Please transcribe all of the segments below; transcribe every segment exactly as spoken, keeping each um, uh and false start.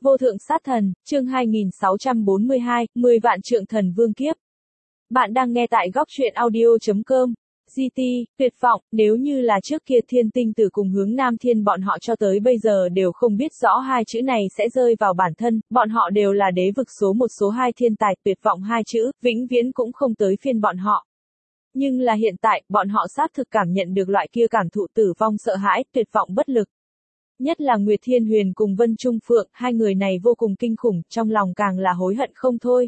Vô thượng sát thần, chương hai nghìn sáu trăm bốn mươi hai, mười vạn trượng thần vương kiếp. Bạn đang nghe tại góc truyện audio chấm com. giê tê, tuyệt vọng, nếu như là trước kia Thiên Tinh Tử cùng Hướng Nam Thiên bọn họ cho tới bây giờ đều không biết rõ hai chữ này sẽ rơi vào bản thân, bọn họ đều là đế vực số một số hai thiên tài, tuyệt vọng hai chữ, vĩnh viễn cũng không tới phiên bọn họ. Nhưng là hiện tại, bọn họ xác thực cảm nhận được loại kia cảm thụ tử vong sợ hãi, tuyệt vọng bất lực. Nhất là Nguyệt Thiên Huyền cùng Vân Trung Phượng, hai người này vô cùng kinh khủng, trong lòng càng là hối hận không thôi.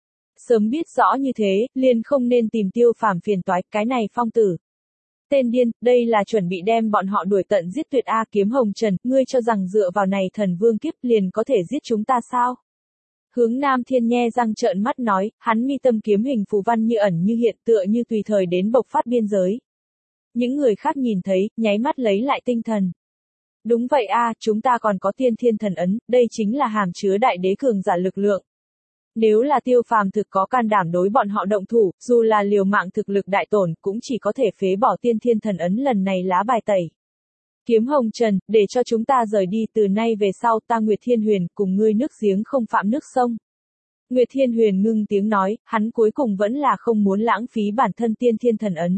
Sớm biết rõ như thế, liền không nên tìm Tiêu Phàm phiền toái, cái này phong tử. Tên điên, đây là chuẩn bị đem bọn họ đuổi tận giết tuyệt a. Kiếm Hồng Trần, ngươi cho rằng dựa vào này thần vương kiếp liền có thể giết chúng ta sao? Hướng Nam Thiên nhe răng trợn mắt nói, hắn mi tâm kiếm hình phù văn như ẩn như hiện tựa như tùy thời đến bộc phát biên giới. Những người khác nhìn thấy, nháy mắt lấy lại tinh thần. Đúng vậy a, chúng ta còn có tiên thiên thần ấn, đây chính là hàm chứa đại đế cường giả lực lượng. Nếu là Tiêu Phàm thực có can đảm đối bọn họ động thủ, dù là liều mạng thực lực đại tổn, cũng chỉ có thể phế bỏ tiên thiên thần ấn lần này lá bài tẩy. Kiếm Hồng Trần, để cho chúng ta rời đi, từ nay về sau ta Nguyệt Thiên Huyền cùng ngươi nước giếng không phạm nước sông. Nguyệt Thiên Huyền ngưng tiếng nói, hắn cuối cùng vẫn là không muốn lãng phí bản thân tiên thiên thần ấn.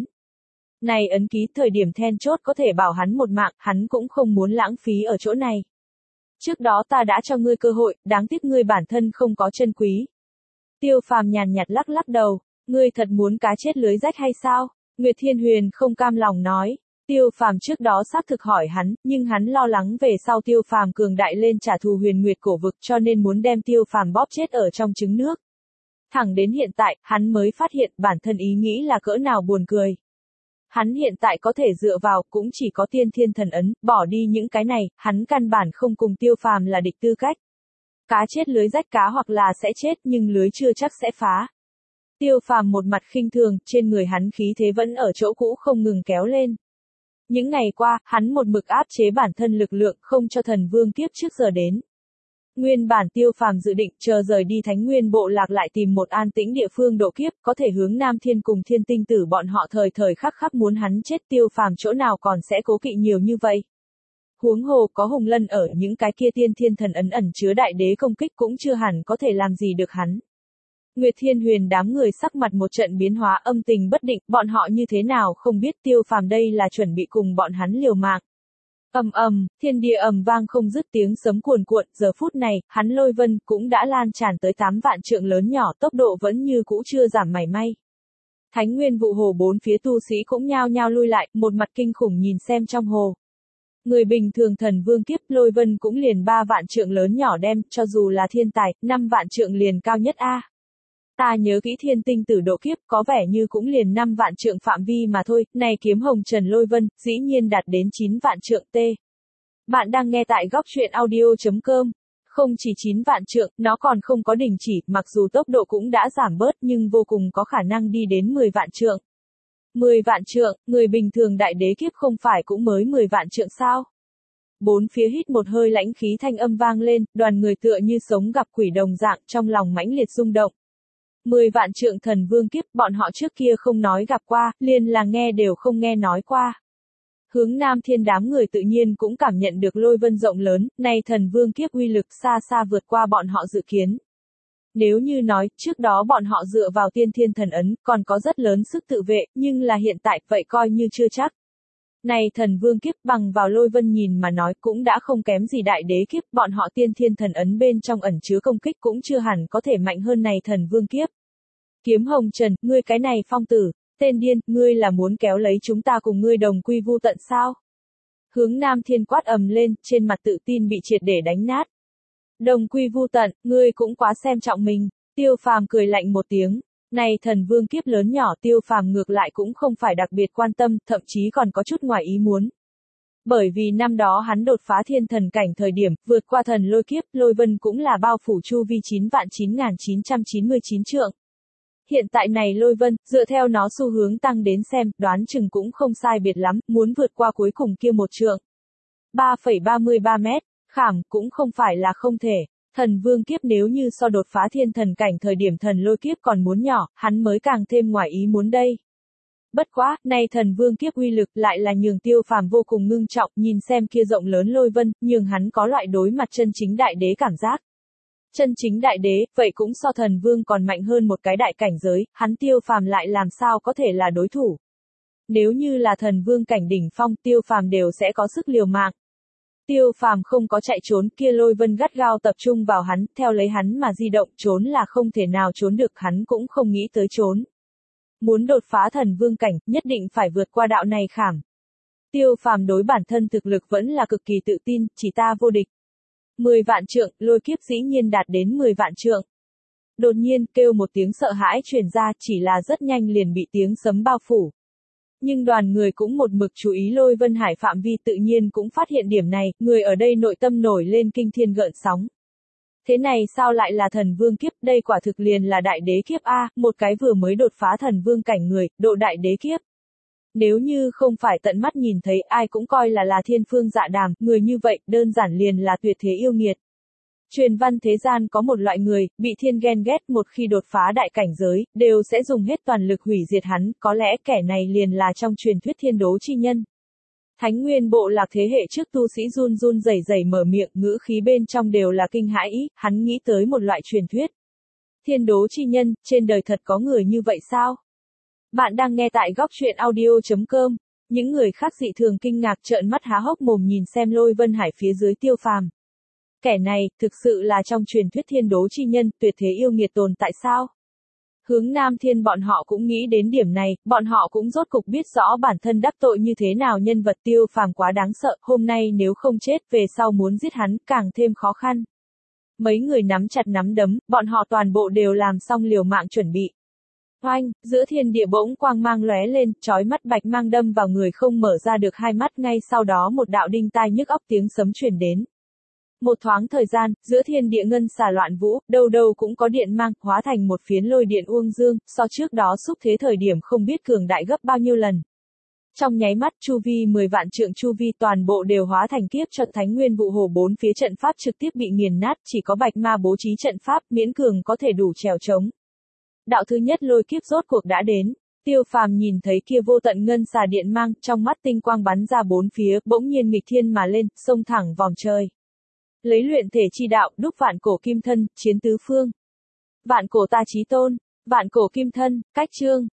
Này ấn ký thời điểm then chốt có thể bảo hắn một mạng, hắn cũng không muốn lãng phí ở chỗ này. Trước đó ta đã cho ngươi cơ hội, đáng tiếc ngươi bản thân không có chân quý. Tiêu Phàm nhàn nhạt lắc lắc đầu, ngươi thật muốn cá chết lưới rách hay sao? Nguyệt Thiên Huyền không cam lòng nói. Tiêu Phàm trước đó xác thực hỏi hắn, nhưng hắn lo lắng về sau Tiêu Phàm cường đại lên trả thù Huyền Nguyệt cổ vực cho nên muốn đem Tiêu Phàm bóp chết ở trong trứng nước. Thẳng đến hiện tại, hắn mới phát hiện bản thân ý nghĩ là cỡ nào buồn cười. Hắn hiện tại có thể dựa vào cũng chỉ có tiên thiên thần ấn, bỏ đi những cái này, hắn căn bản không cùng Tiêu Phàm là địch tư cách. Cá chết lưới rách cá hoặc là sẽ chết nhưng lưới chưa chắc sẽ phá. Tiêu Phàm một mặt khinh thường, trên người hắn khí thế vẫn ở chỗ cũ không ngừng kéo lên. Những ngày qua, hắn một mực áp chế bản thân lực lượng không cho thần vương kiếp trước giờ đến. Nguyên bản Tiêu Phàm dự định chờ rời đi Thánh Nguyên bộ lạc lại tìm một an tĩnh địa phương độ kiếp, có thể Hướng Nam Thiên cùng Thiên Tinh Tử bọn họ thời thời khắc khắc muốn hắn chết, Tiêu Phàm chỗ nào còn sẽ cố kỵ nhiều như vậy. Huống hồ có Hùng Lân ở, những cái kia tiên thiên thần ấn ẩn chứa đại đế công kích cũng chưa hẳn có thể làm gì được hắn. Nguyệt Thiên Huyền đám người sắc mặt một trận biến hóa, âm tình bất định, bọn họ như thế nào không biết Tiêu Phàm đây là chuẩn bị cùng bọn hắn liều mạng. Ầm ầm, thiên địa ầm vang không dứt, tiếng sấm cuồn cuộn, giờ phút này, hắn lôi vân cũng đã lan tràn tới tám vạn trượng lớn nhỏ, tốc độ vẫn như cũ chưa giảm mảy may. Thánh Nguyên vụ hồ bốn phía tu sĩ cũng nhao nhao lui lại, một mặt kinh khủng nhìn xem trong hồ. Người bình thường thần vương kiếp lôi vân cũng liền ba vạn trượng lớn nhỏ đem, cho dù là thiên tài, năm vạn trượng liền cao nhất a. Ta nhớ kỹ Thiên Tinh Tử độ kiếp có vẻ như cũng liền năm vạn trượng phạm vi mà thôi, này Kiếm Hồng Trần lôi vân, dĩ nhiên đạt đến chín vạn trượng t. Bạn đang nghe tại góc truyện audio chấm com. Không chỉ chín vạn trượng, nó còn không có đình chỉ, mặc dù tốc độ cũng đã giảm bớt nhưng vô cùng có khả năng đi đến mười vạn trượng. mười vạn trượng, người bình thường đại đế kiếp không phải cũng mới mười vạn trượng sao? Bốn phía hít một hơi lãnh khí thanh âm vang lên, đoàn người tựa như sống gặp quỷ đồng dạng, trong lòng mãnh liệt rung động. Mười vạn trượng thần vương kiếp, bọn họ trước kia không nói gặp qua, liền là nghe đều không nghe nói qua. Hướng Nam Thiên đám người tự nhiên cũng cảm nhận được lôi vân rộng lớn, nay thần vương kiếp uy lực xa xa vượt qua bọn họ dự kiến. Nếu như nói, trước đó bọn họ dựa vào tiên thiên thần ấn, còn có rất lớn sức tự vệ, nhưng là hiện tại, vậy coi như chưa chắc. Này thần vương kiếp bằng vào lôi vân nhìn mà nói cũng đã không kém gì đại đế kiếp, bọn họ tiên thiên thần ấn bên trong ẩn chứa công kích cũng chưa hẳn có thể mạnh hơn này thần vương kiếp. Kiếm Hồng Trần, ngươi cái này phong tử, tên điên, ngươi là muốn kéo lấy chúng ta cùng ngươi đồng quy vu tận sao? Hướng Nam Thiên quát ầm lên, trên mặt tự tin bị triệt để đánh nát. Đồng quy vu tận, ngươi cũng quá xem trọng mình. Tiêu Phàm cười lạnh một tiếng. Này thần vương kiếp lớn nhỏ, Tiêu Phàm ngược lại cũng không phải đặc biệt quan tâm, thậm chí còn có chút ngoài ý muốn. Bởi vì năm đó hắn đột phá thiên thần cảnh thời điểm, vượt qua thần lôi kiếp, lôi vân cũng là bao phủ chu vi chín vạn chín nghìn chín trăm chín mươi chín trượng. Hiện tại này lôi vân, dựa theo nó xu hướng tăng đến xem, đoán chừng cũng không sai biệt lắm, muốn vượt qua cuối cùng kia một trượng. ba phẩy ba mươi ba mét, khảm, cũng không phải là không thể. Thần vương kiếp nếu như so đột phá thiên thần cảnh thời điểm thần lôi kiếp còn muốn nhỏ, hắn mới càng thêm ngoài ý muốn đây. Bất quá, nay thần vương kiếp uy lực lại là nhường Tiêu Phàm vô cùng ngưng trọng, nhìn xem kia rộng lớn lôi vân, nhường hắn có loại đối mặt chân chính đại đế cảm giác. Chân chính đại đế, vậy cũng so thần vương còn mạnh hơn một cái đại cảnh giới, hắn Tiêu Phàm lại làm sao có thể là đối thủ. Nếu như là thần vương cảnh đỉnh phong, Tiêu Phàm đều sẽ có sức liều mạng. Tiêu Phàm không có chạy trốn, kia lôi vân gắt gao tập trung vào hắn, theo lấy hắn mà di động, trốn là không thể nào trốn được, hắn cũng không nghĩ tới trốn. Muốn đột phá thần vương cảnh, nhất định phải vượt qua đạo này khảm. Tiêu Phàm đối bản thân thực lực vẫn là cực kỳ tự tin, chỉ ta vô địch. mười vạn trượng, lôi kiếp dĩ nhiên đạt đến mười vạn trượng. Đột nhiên, kêu một tiếng sợ hãi truyền ra, chỉ là rất nhanh liền bị tiếng sấm bao phủ. Nhưng đoàn người cũng một mực chú ý lôi vân hải phạm vi, tự nhiên cũng phát hiện điểm này, người ở đây nội tâm nổi lên kinh thiên gợn sóng. Thế này sao lại là thần vương kiếp, đây quả thực liền là đại đế kiếp A, một cái vừa mới đột phá thần vương cảnh người, độ đại đế kiếp. Nếu như không phải tận mắt nhìn thấy, ai cũng coi là là thiên phương dạ đàm, người như vậy, đơn giản liền là tuyệt thế yêu nghiệt. Truyền văn thế gian có một loại người, bị thiên ghen ghét, một khi đột phá đại cảnh giới, đều sẽ dùng hết toàn lực hủy diệt hắn, có lẽ kẻ này liền là trong truyền thuyết thiên đố chi nhân. Thánh nguyên bộ lạc thế hệ trước tu sĩ run run rẩy rẩy mở miệng, ngữ khí bên trong đều là kinh hãi ý, hắn nghĩ tới một loại truyền thuyết. Thiên đố chi nhân, trên đời thật có người như vậy sao? Bạn đang nghe tại góc truyện audio chấm com, những người khác dị thường kinh ngạc trợn mắt há hốc mồm nhìn xem lôi vân hải phía dưới Tiêu Phàm. Kẻ này, thực sự là trong truyền thuyết thiên đố chi nhân, tuyệt thế yêu nghiệt tồn tại sao? Hướng Nam Thiên bọn họ cũng nghĩ đến điểm này, bọn họ cũng rốt cục biết rõ bản thân đắc tội như thế nào, nhân vật Tiêu Phàm quá đáng sợ, hôm nay nếu không chết, về sau muốn giết hắn, càng thêm khó khăn. Mấy người nắm chặt nắm đấm, bọn họ toàn bộ đều làm xong liều mạng chuẩn bị. Oanh, giữa thiên địa bỗng quang mang lóe lên, chói mắt bạch mang đâm vào người không mở ra được hai mắt, ngay sau đó một đạo đinh tai nhức óc tiếng sấm truyền đến. Một thoáng thời gian, giữa thiên địa ngân xà loạn vũ, đâu đâu cũng có điện mang, hóa thành một phiến lôi điện uông dương, so trước đó xúc thế thời điểm không biết cường đại gấp bao nhiêu lần. Trong nháy mắt, chu vi mười vạn trượng chu vi toàn bộ đều hóa thành kiếp cho thánh nguyên vụ hồ, bốn phía trận pháp trực tiếp bị nghiền nát, chỉ có bạch ma bố trí trận pháp, miễn cường có thể đủ trèo trống. Đạo thứ nhất lôi kiếp rốt cuộc đã đến. Tiêu Phàm nhìn thấy kia vô tận ngân xà điện mang, trong mắt tinh quang bắn ra bốn phía, bỗng nhiên nghịch thiên mà lên, xông thẳng vòng trời. Lấy luyện thể chi đạo, đúc vạn cổ kim thân, chiến tứ phương. Vạn cổ ta chí tôn, vạn cổ kim thân, cách chương.